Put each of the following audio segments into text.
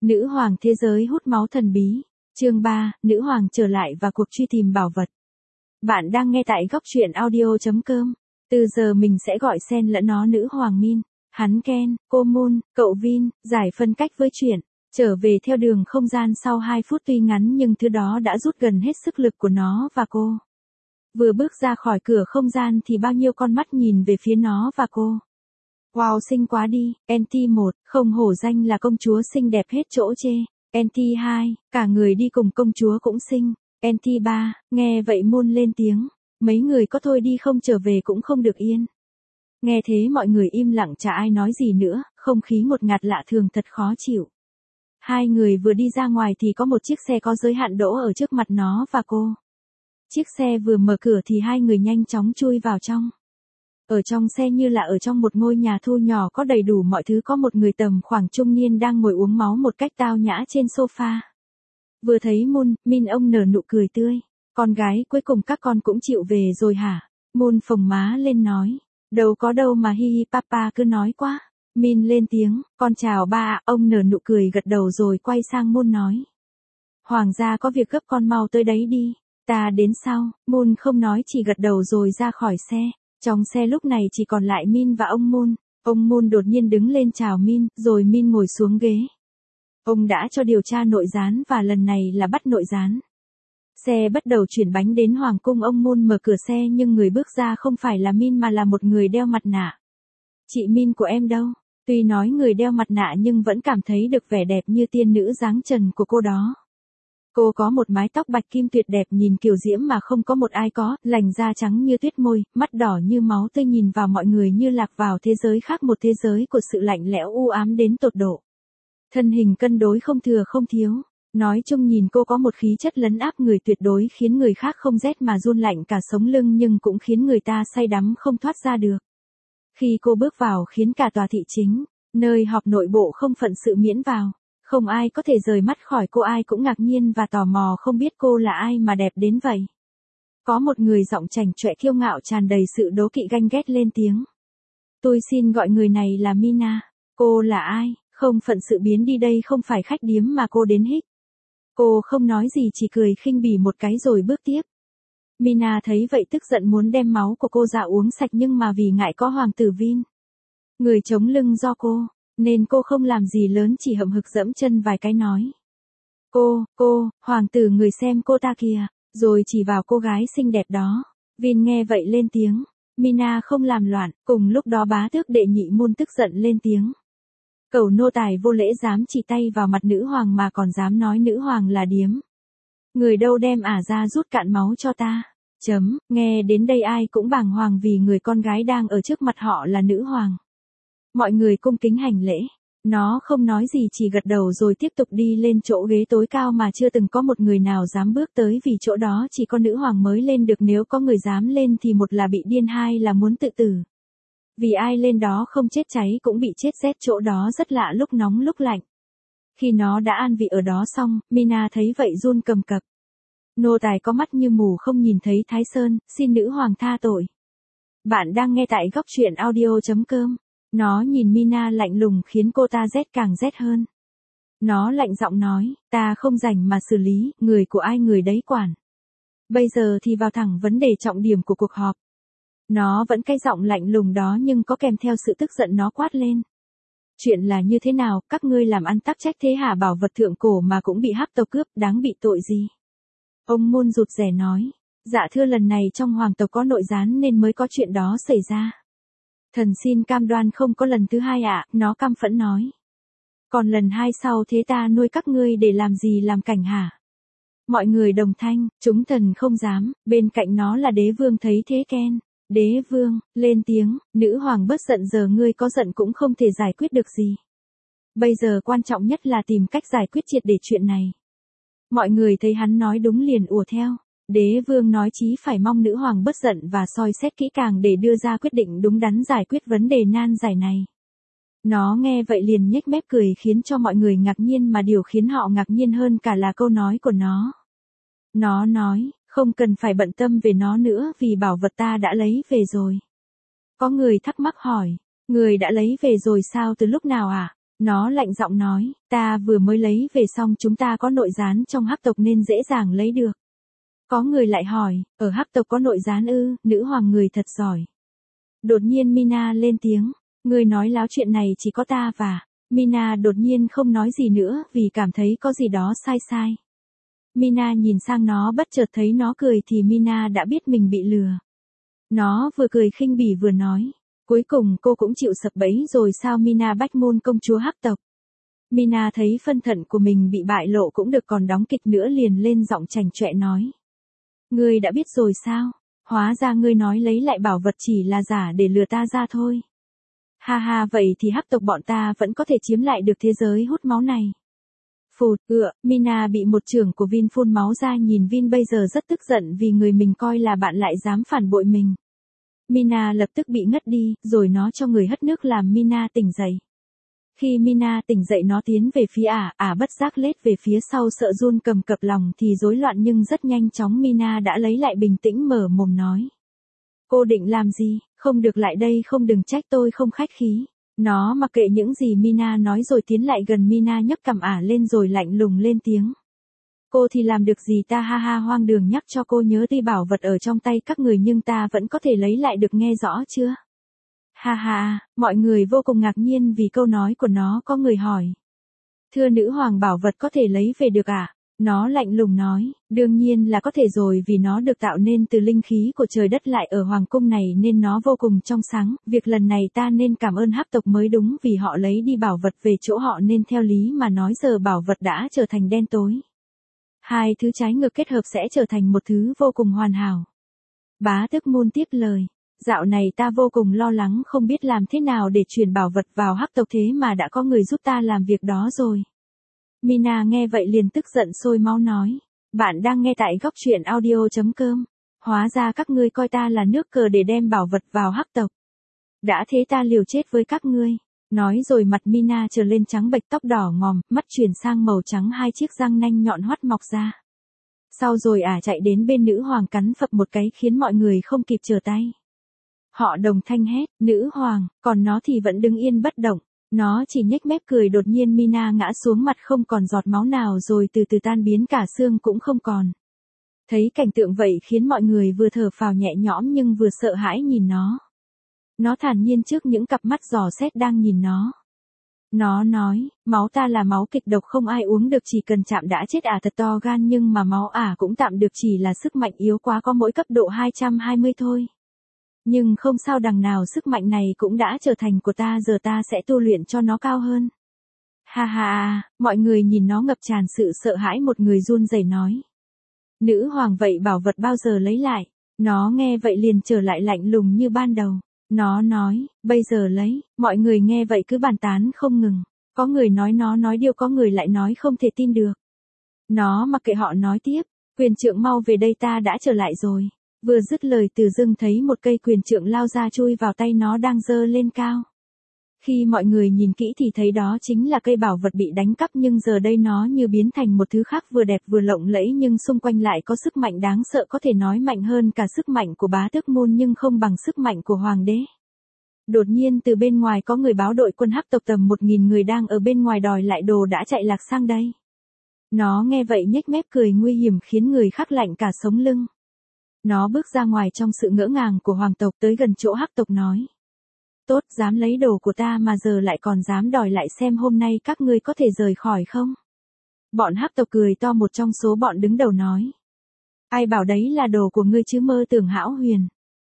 Nữ hoàng thế giới hút máu thần bí. Chương 3, nữ hoàng trở lại và cuộc truy tìm bảo vật. Bạn đang nghe tại góc truyện audio.com. Từ giờ mình sẽ gọi xen lẫn nó nữ hoàng Min, hắn Ken, cô Moon, cậu Vin, giải phân cách với chuyện. Trở về theo đường không gian sau 2 phút tuy ngắn nhưng thứ đó đã rút gần hết sức lực của nó và cô. Vừa bước ra khỏi cửa không gian thì bao nhiêu con mắt nhìn về phía nó và cô. Wow, xinh quá đi. NT1, không hổ danh là công chúa xinh đẹp hết chỗ chê. NT2, cả người đi cùng công chúa cũng xinh. NT3, nghe vậy Moon lên tiếng. Mấy người có thôi đi không trở về cũng không được yên. Nghe thế mọi người im lặng chả ai nói gì nữa, không khí ngột ngạt lạ thường thật khó chịu. Hai người vừa đi ra ngoài thì có một chiếc xe có giới hạn đỗ ở trước mặt nó và cô. Chiếc xe vừa mở cửa thì hai người nhanh chóng chui vào trong. Ở trong xe như là ở trong một ngôi nhà thu nhỏ có đầy đủ mọi thứ, có một người tầm khoảng trung niên đang ngồi uống máu một cách tao nhã trên sofa. Vừa thấy Moon, Min ông nở nụ cười tươi. Con gái, cuối cùng các con cũng chịu về rồi hả? Moon phồng má lên nói. Đâu có đâu mà hi hi papa cứ nói quá. Min lên tiếng, con chào ba ạ. Ông nở nụ cười gật đầu rồi quay sang Moon nói. Hoàng gia có việc gấp, con mau tới đấy đi. Ta đến sau. Moon không nói chỉ gật đầu rồi ra khỏi xe. Trong xe lúc này chỉ còn lại Min và ông Moon. Ông Moon đột nhiên đứng lên chào Min, rồi Min ngồi xuống ghế. Ông đã cho điều tra nội gián và lần này là bắt nội gián. Xe bắt đầu chuyển bánh đến Hoàng cung. Ông Moon mở cửa xe nhưng người bước ra không phải là Min mà là một người đeo mặt nạ. Chị Min của em đâu? Tuy nói người đeo mặt nạ nhưng vẫn cảm thấy được vẻ đẹp như tiên nữ dáng trần của cô đó. Cô có một mái tóc bạch kim tuyệt đẹp nhìn kiều diễm mà không có một ai có, làn da trắng như tuyết, môi, mắt đỏ như máu tươi, nhìn vào mọi người như lạc vào thế giới khác, một thế giới của sự lạnh lẽo u ám đến tột độ. Thân hình cân đối không thừa không thiếu. Nói chung nhìn cô có một khí chất lấn áp người tuyệt đối khiến người khác không rét mà run lạnh cả sống lưng nhưng cũng khiến người ta say đắm không thoát ra được. Khi cô bước vào khiến cả tòa thị chính, nơi họp nội bộ không phận sự miễn vào. Không ai có thể rời mắt khỏi cô, ai cũng ngạc nhiên và tò mò không biết cô là ai mà đẹp đến vậy. Có một người giọng chảnh chọe kiêu ngạo tràn đầy sự đố kỵ ganh ghét lên tiếng. Tôi xin gọi người này là Mina. Cô là ai? Không phận sự biến đi, đây không phải khách điếm mà cô đến hích. Cô không nói gì chỉ cười khinh bỉ một cái rồi bước tiếp. Mina thấy vậy tức giận muốn đem máu của cô ra uống sạch nhưng mà vì ngại có hoàng tử Vin, người chống lưng do cô, nên cô không làm gì lớn, chỉ hậm hực dẫm chân vài cái nói. Cô, hoàng tử người xem cô ta kìa, rồi chỉ vào cô gái xinh đẹp đó. Vin nghe vậy lên tiếng. Mina không làm loạn, cùng lúc đó bá tước đệ nhị Moon tức giận lên tiếng. Cẩu nô tài vô lễ dám chỉ tay vào mặt nữ hoàng mà còn dám nói nữ hoàng là điếm. Người đâu đem ả ra rút cạn máu cho ta. Nghe đến đây ai cũng bàng hoàng vì người con gái đang ở trước mặt họ là nữ hoàng. Mọi người cung kính hành lễ. Nó không nói gì chỉ gật đầu rồi tiếp tục đi lên chỗ ghế tối cao mà chưa từng có một người nào dám bước tới, vì chỗ đó chỉ có nữ hoàng mới lên được, nếu có người dám lên thì một là bị điên, hai là muốn tự tử. Vì ai lên đó không chết cháy cũng bị chết rét, chỗ đó rất lạ, lúc nóng lúc lạnh. Khi nó đã an vị ở đó xong, Mina thấy vậy run cầm cập. Nô tài có mắt như mù không nhìn thấy Thái Sơn, xin nữ hoàng tha tội. Bạn đang nghe tại góc truyện audio.com. Nó nhìn Mina lạnh lùng khiến cô ta rét càng rét hơn. Nó lạnh giọng nói, ta không rảnh mà xử lý, người của ai người đấy quản. Bây giờ thì vào thẳng vấn đề trọng điểm của cuộc họp. Nó vẫn cái giọng lạnh lùng đó nhưng có kèm theo sự tức giận, nó quát lên. Chuyện là như thế nào, các ngươi làm ăn tắc trách thế hả? Bảo vật thượng cổ mà cũng bị hắc tộc cướp, đáng bị tội gì? Ông Moon rụt rè nói, dạ thưa, lần này trong hoàng tộc có nội gián nên mới có chuyện đó xảy ra. Thần xin cam đoan không có lần thứ hai ạ, nó căm phẫn nói. Còn lần hai sau thế ta nuôi các ngươi để làm gì, làm cảnh hả? Mọi người đồng thanh, chúng thần không dám. Bên cạnh nó là đế vương thấy thế Ken. Đế vương, lên tiếng, nữ hoàng bớt giận, giờ ngươi có giận cũng không thể giải quyết được gì. Bây giờ quan trọng nhất là tìm cách giải quyết triệt để chuyện này. Mọi người thấy hắn nói đúng liền ùa theo. Đế vương nói chí phải mong nữ hoàng bớt giận và soi xét kỹ càng để đưa ra quyết định đúng đắn giải quyết vấn đề nan giải này. Nó nghe vậy liền nhếch mép cười khiến cho mọi người ngạc nhiên, mà điều khiến họ ngạc nhiên hơn cả là câu nói của nó. Nó nói, không cần phải bận tâm về nó nữa vì bảo vật ta đã lấy về rồi. Có người thắc mắc hỏi, người đã lấy về rồi sao, từ lúc nào à? Nó lạnh giọng nói, ta vừa mới lấy về xong, chúng ta có nội gián trong hắc tộc nên dễ dàng lấy được. Có người lại hỏi, ở hắc tộc có nội gián ư? Nữ hoàng người thật giỏi. Đột nhiên Mina lên tiếng, người nói láo, chuyện này chỉ có ta và... Mina đột nhiên không nói gì nữa vì cảm thấy có gì đó sai sai. Mina nhìn sang nó, bất chợt thấy nó cười thì Mina đã biết mình bị lừa. Nó vừa cười khinh bỉ vừa nói, cuối cùng cô cũng chịu sập bẫy rồi sao? Mina Bách Môn công chúa hắc tộc. Mina thấy phân thận của mình bị bại lộ cũng được còn đóng kịch nữa, liền lên giọng chảnh chọe nói. Ngươi đã biết rồi sao? Hóa ra ngươi nói lấy lại bảo vật chỉ là giả để lừa ta ra thôi. Ha ha, vậy thì hắc tộc bọn ta vẫn có thể chiếm lại được thế giới hút máu này. Phụt, Mina bị một chưởng của Vin phun máu ra, nhìn Vin bây giờ rất tức giận vì người mình coi là bạn lại dám phản bội mình. Mina lập tức bị ngất đi, rồi nó cho người hất nước làm Mina tỉnh dậy. Khi Mina tỉnh dậy nó tiến về phía bất giác lết về phía sau, sợ run cầm cập, lòng thì rối loạn nhưng rất nhanh chóng Mina đã lấy lại bình tĩnh, mở mồm nói. Cô định làm gì? Không được, lại đây, không, đừng trách tôi không khách khí. Nó mặc kệ những gì Mina nói rồi tiến lại gần Mina, nhấc cằm lên rồi lạnh lùng lên tiếng. Cô thì làm được gì ta? Ha ha, hoang đường, nhắc cho cô nhớ đi, bảo vật ở trong tay các người nhưng ta vẫn có thể lấy lại được, nghe rõ chưa? Ha ha, mọi người vô cùng ngạc nhiên vì câu nói của nó. Có người hỏi. Thưa nữ hoàng, bảo vật có thể lấy về được à? Nó lạnh lùng nói, đương nhiên là có thể rồi, vì nó được tạo nên từ linh khí của trời đất, lại ở hoàng cung này nên nó vô cùng trong sáng. Việc lần này ta nên cảm ơn hắc tộc mới đúng, vì họ lấy đi bảo vật về chỗ họ nên theo lý mà nói giờ bảo vật đã trở thành đen tối. Hai thứ trái ngược kết hợp sẽ trở thành một thứ vô cùng hoàn hảo. Bá tước Moon tiếp lời. Dạo này ta vô cùng lo lắng, không biết làm thế nào để chuyển bảo vật vào hắc tộc, thế mà đã có người giúp ta làm việc đó rồi. Mina nghe vậy liền tức giận sôi máu nói. Bạn đang nghe tại góc truyện audio.com. Hóa ra các ngươi coi ta là nước cờ để đem bảo vật vào hắc tộc. Đã thế ta liều chết với các ngươi. Nói rồi mặt Mina trở lên trắng bệch, tóc đỏ ngòm, mắt chuyển sang màu trắng, hai chiếc răng nanh nhọn hoắt mọc ra. Sau rồi chạy đến bên nữ hoàng cắn phập một cái khiến mọi người không kịp trở tay. Họ đồng thanh hét, nữ hoàng, còn nó thì vẫn đứng yên bất động. Nó chỉ nhếch mép cười. Đột nhiên Mina ngã xuống, mặt không còn giọt máu nào rồi từ từ tan biến, cả xương cũng không còn. Thấy cảnh tượng vậy khiến mọi người vừa thở phào nhẹ nhõm nhưng vừa sợ hãi nhìn nó. Nó thản nhiên trước những cặp mắt dò xét đang nhìn nó. Nó nói, máu ta là máu kịch độc, không ai uống được, chỉ cần chạm đã chết. Thật to gan, nhưng mà máu cũng tạm được, chỉ là sức mạnh yếu quá, có mỗi cấp độ 220 thôi. Nhưng không sao, đằng nào sức mạnh này cũng đã trở thành của ta, giờ ta sẽ tu luyện cho nó cao hơn. Ha ha, mọi người nhìn nó ngập tràn sự sợ hãi, một người run rẩy nói. Nữ hoàng, vậy bảo vật bao giờ lấy lại? Nó nghe vậy liền trở lại lạnh lùng như ban đầu. Nó nói, bây giờ lấy. Mọi người nghe vậy cứ bàn tán không ngừng. Có người nói nó nói điêu, có người lại nói không thể tin được. Nó mặc kệ họ nói tiếp, quyền trượng mau về đây, ta đã trở lại rồi. Vừa dứt lời tự dưng thấy một cây quyền trượng lao ra chui vào tay nó đang giơ lên cao. Khi mọi người nhìn kỹ thì thấy đó chính là cây bảo vật bị đánh cắp, nhưng giờ đây nó như biến thành một thứ khác, vừa đẹp vừa lộng lẫy nhưng xung quanh lại có sức mạnh đáng sợ, có thể nói mạnh hơn cả sức mạnh của bá tước Moon nhưng không bằng sức mạnh của hoàng đế. Đột nhiên từ bên ngoài có người báo đội quân hắc tộc tầm 1000 người đang ở bên ngoài đòi lại đồ đã chạy lạc sang đây. Nó nghe vậy nhếch mép cười nguy hiểm khiến người khác lạnh cả sống lưng. Nó bước ra ngoài trong sự ngỡ ngàng của hoàng tộc, tới gần chỗ hắc tộc nói. Tốt, dám lấy đồ của ta mà giờ lại còn dám đòi lại, xem hôm nay các ngươi có thể rời khỏi không? Bọn hắc tộc cười to, một trong số bọn đứng đầu nói. Ai bảo đấy là đồ của ngươi chứ, mơ tưởng hão huyền.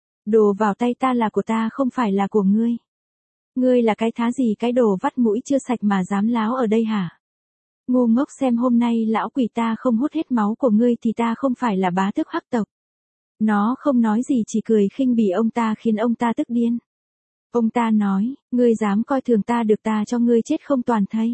Đồ vào tay ta là của ta, không phải là của ngươi. Ngươi là cái thá gì, cái đồ vắt mũi chưa sạch mà dám láo ở đây hả? Ngu ngốc, xem hôm nay lão quỷ ta không hút hết máu của ngươi thì ta không phải là bá tước hắc tộc. Nó không nói gì, chỉ cười khinh bỉ ông ta khiến ông ta tức điên. Ông ta nói, ngươi dám coi thường ta được, ta cho ngươi chết không toàn thây.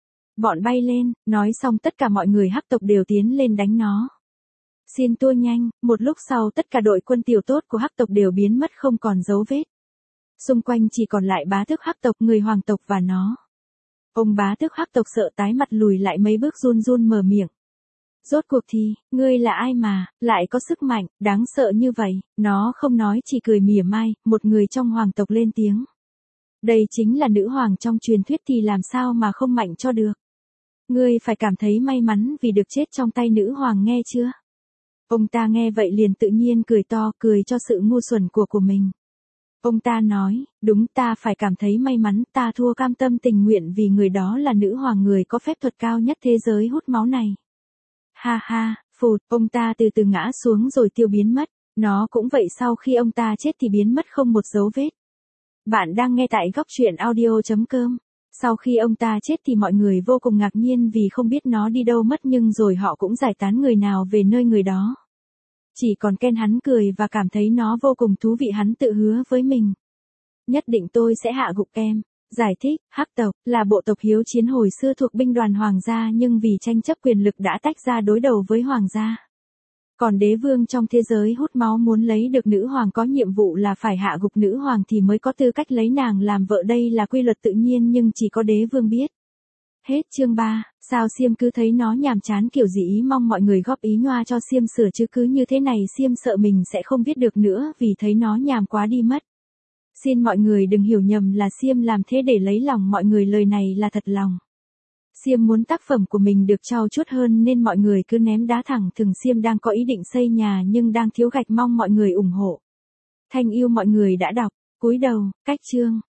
Bọn bay lên, nói xong tất cả mọi người hắc tộc đều tiến lên đánh nó. Xin tua nhanh, một lúc sau tất cả đội quân tiểu tốt của hắc tộc đều biến mất không còn dấu vết. Xung quanh chỉ còn lại bá tước hắc tộc, người hoàng tộc và nó. Ông bá tước hắc tộc sợ tái mặt, lùi lại mấy bước run run mở miệng. Rốt cuộc thì, ngươi là ai mà, lại có sức mạnh, đáng sợ như vậy? Nó không nói, chỉ cười mỉa mai. Một người trong hoàng tộc lên tiếng. Đây chính là nữ hoàng trong truyền thuyết thì làm sao mà không mạnh cho được. Ngươi phải cảm thấy may mắn vì được chết trong tay nữ hoàng nghe chưa? Ông ta nghe vậy liền tự nhiên cười to, cười cho sự ngu xuẩn của mình. Ông ta nói, đúng ta phải cảm thấy may mắn, ta thua cam tâm tình nguyện vì người đó là nữ hoàng người có phép thuật cao nhất thế giới hút máu này. Ha ha, phụt, ông ta từ từ ngã xuống rồi tiêu biến mất. Nó cũng vậy, sau khi ông ta chết thì biến mất không một dấu vết. Bạn đang nghe tại góc truyện audio.com. Sau khi ông ta chết thì mọi người vô cùng ngạc nhiên vì không biết nó đi đâu mất, nhưng rồi họ cũng giải tán người nào về nơi người đó. Chỉ còn Ken hắn cười và cảm thấy nó vô cùng thú vị, hắn tự hứa với mình. Nhất định tôi sẽ hạ gục em. Giải thích, Hắc tộc là bộ tộc hiếu chiến hồi xưa thuộc binh đoàn hoàng gia, nhưng vì tranh chấp quyền lực đã tách ra đối đầu với hoàng gia. Còn đế vương trong thế giới hút máu muốn lấy được nữ hoàng có nhiệm vụ là phải hạ gục nữ hoàng thì mới có tư cách lấy nàng làm vợ, đây là quy luật tự nhiên nhưng chỉ có đế vương biết. Hết chương 3, sao Xiêm cứ thấy nó nhàm chán kiểu gì, ý mong mọi người góp ý nhoa cho Xiêm sửa chứ cứ như thế này Xiêm sợ mình sẽ không viết được nữa vì thấy nó nhàm quá đi mất. Xin mọi người đừng hiểu nhầm là Xiêm làm thế để lấy lòng mọi người, lời này là thật lòng. Xiêm muốn tác phẩm của mình được trau chuốt hơn nên mọi người cứ ném đá thẳng thừng. Xiêm đang có ý định xây nhà nhưng đang thiếu gạch, mong mọi người ủng hộ. Thanh yêu mọi người đã đọc. Cúi đầu, cách chương.